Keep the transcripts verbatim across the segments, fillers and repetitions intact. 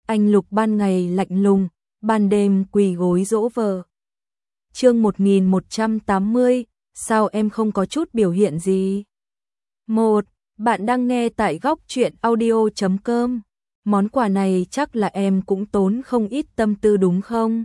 Anh Lục ban ngày lạnh lùng, ban đêm quỳ gối dỗ vợ. Chương một nghìn một trăm tám mươi, sao em không có chút biểu hiện gì? một. Bạn đang nghe tại góc truyện audio chấm com. Món quà này chắc là em cũng tốn không ít tâm tư đúng không?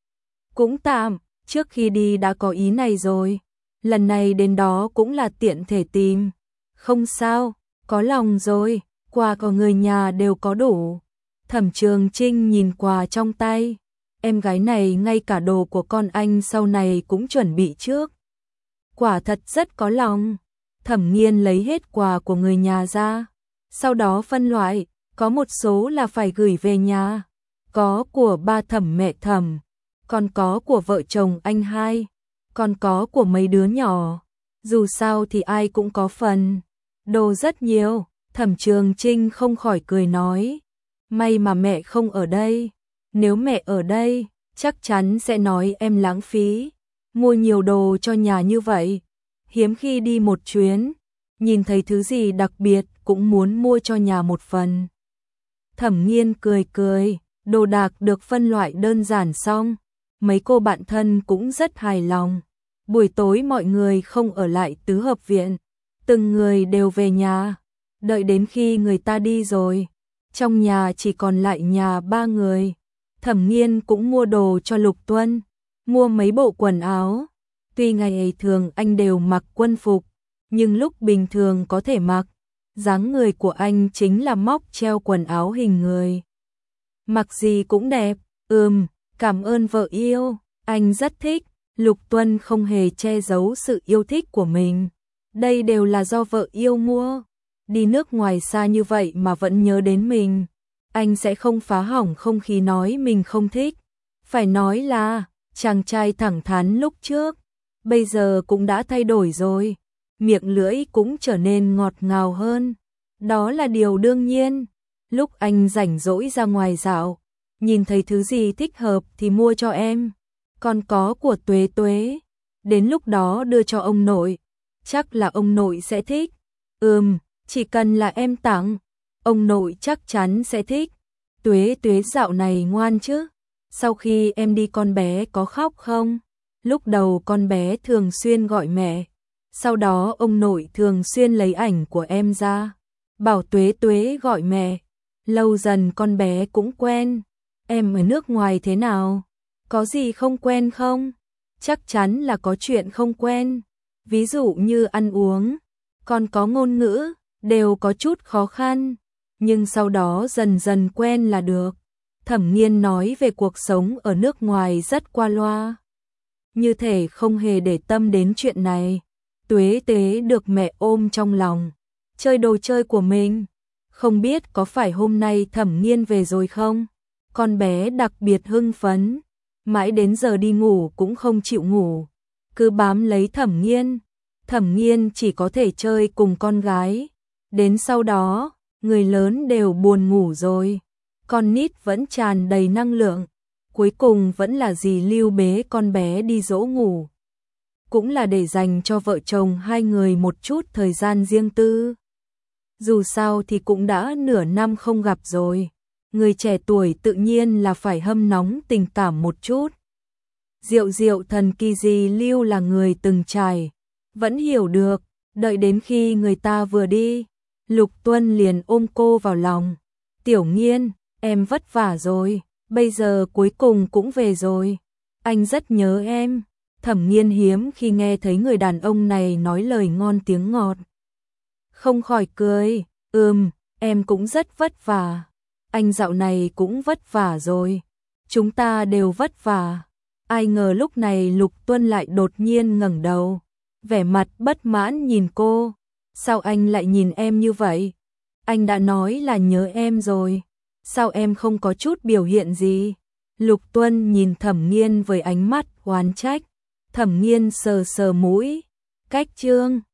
Cũng tạm, trước khi đi đã có ý này rồi. Lần này đến đó cũng là tiện thể tìm. Không sao, có lòng rồi, quà của người nhà đều có đủ. Thẩm Trường Trinh nhìn quà trong tay. Em gái này ngay cả đồ của con anh sau này cũng chuẩn bị trước. Quả thật rất có lòng. Thẩm Nghiên lấy hết quà của người nhà ra. Sau đó phân loại, có một số là phải gửi về nhà. Có của ba Thẩm mẹ Thẩm, còn có của vợ chồng anh hai, còn có của mấy đứa nhỏ. Dù sao thì ai cũng có phần. Đồ rất nhiều, Thẩm Trường Trinh không khỏi cười nói. May mà mẹ không ở đây. Nếu mẹ ở đây, chắc chắn sẽ nói em lãng phí. Mua nhiều đồ cho nhà như vậy. Hiếm khi đi một chuyến, nhìn thấy thứ gì đặc biệt cũng muốn mua cho nhà một phần. Thẩm Nghiên cười cười, đồ đạc được phân loại đơn giản xong. Mấy cô bạn thân cũng rất hài lòng. Buổi tối mọi người không ở lại tứ hợp viện. Từng người đều về nhà. Đợi đến khi người ta đi rồi, trong nhà chỉ còn lại nhà ba người. Thẩm Nghiên cũng mua đồ cho Lục Tuân, mua mấy bộ quần áo. Tuy ngày thường anh đều mặc quân phục, nhưng lúc bình thường có thể mặc. Dáng người của anh chính là móc treo quần áo hình người. Mặc gì cũng đẹp. Ừm, cảm ơn vợ yêu, anh rất thích. Lục Tuân không hề che giấu sự yêu thích của mình. Đây đều là do vợ yêu mua. Đi nước ngoài xa như vậy mà vẫn nhớ đến mình. Anh sẽ không phá hỏng không khí nói mình không thích. Phải nói là, chàng trai thẳng thắn lúc trước, bây giờ cũng đã thay đổi rồi. Miệng lưỡi cũng trở nên ngọt ngào hơn. Đó là điều đương nhiên. Lúc anh rảnh rỗi ra ngoài dạo, nhìn thấy thứ gì thích hợp thì mua cho em. Còn có của Tuế Tuế, đến lúc đó đưa cho ông nội. Chắc là ông nội sẽ thích. Ừm, chỉ cần là em tặng, ông nội chắc chắn sẽ thích. Tuế Tuế dạo này ngoan chứ? Sau khi em đi con bé có khóc không? Lúc đầu con bé thường xuyên gọi mẹ. Sau đó ông nội thường xuyên lấy ảnh của em ra, bảo Tuế Tuế gọi mẹ. Lâu dần con bé cũng quen. Em ở nước ngoài thế nào? Có gì không quen không? Chắc chắn là có chuyện không quen. Ví dụ như ăn uống, còn có ngôn ngữ, đều có chút khó khăn. Nhưng sau đó dần dần quen là được. Thẩm Nghiên nói về cuộc sống ở nước ngoài rất qua loa, như thể không hề để tâm đến chuyện này. Tuế Tuế được mẹ ôm trong lòng, chơi đồ chơi của mình. Không biết có phải hôm nay Thẩm Nghiên về rồi không? Con bé đặc biệt hưng phấn, mãi đến giờ đi ngủ cũng không chịu ngủ, cứ bám lấy Thẩm Nghiên. Thẩm Nghiên chỉ có thể chơi cùng con gái. Đến sau đó, người lớn đều buồn ngủ rồi, con nít vẫn tràn đầy năng lượng. Cuối cùng vẫn là dì Lưu bế con bé đi dỗ ngủ. Cũng là để dành cho vợ chồng hai người một chút thời gian riêng tư. Dù sao thì cũng đã nửa năm không gặp rồi. Người trẻ tuổi tự nhiên là phải hâm nóng tình cảm một chút. Diệu diệu thần kỳ dì Lưu là người từng trải, vẫn hiểu được. Đợi đến khi người ta vừa đi, Lục Tuân liền ôm cô vào lòng. Tiểu Nghiên, em vất vả rồi, bây giờ cuối cùng cũng về rồi. Anh rất nhớ em. Thẩm Nghiên hiếm khi nghe thấy người đàn ông này nói lời ngon tiếng ngọt. Không khỏi cười. Ừm, em cũng rất vất vả. Anh dạo này cũng vất vả rồi. Chúng ta đều vất vả. Ai ngờ lúc này Lục Tuân lại đột nhiên ngẩng đầu, vẻ mặt bất mãn nhìn cô. Sao anh lại nhìn em như vậy? Anh đã nói là nhớ em rồi. Sao em không có chút biểu hiện gì? Lục Tuân nhìn Thẩm Nghiên với ánh mắt oán trách. Thẩm Nghiên sờ sờ mũi. Cách trương,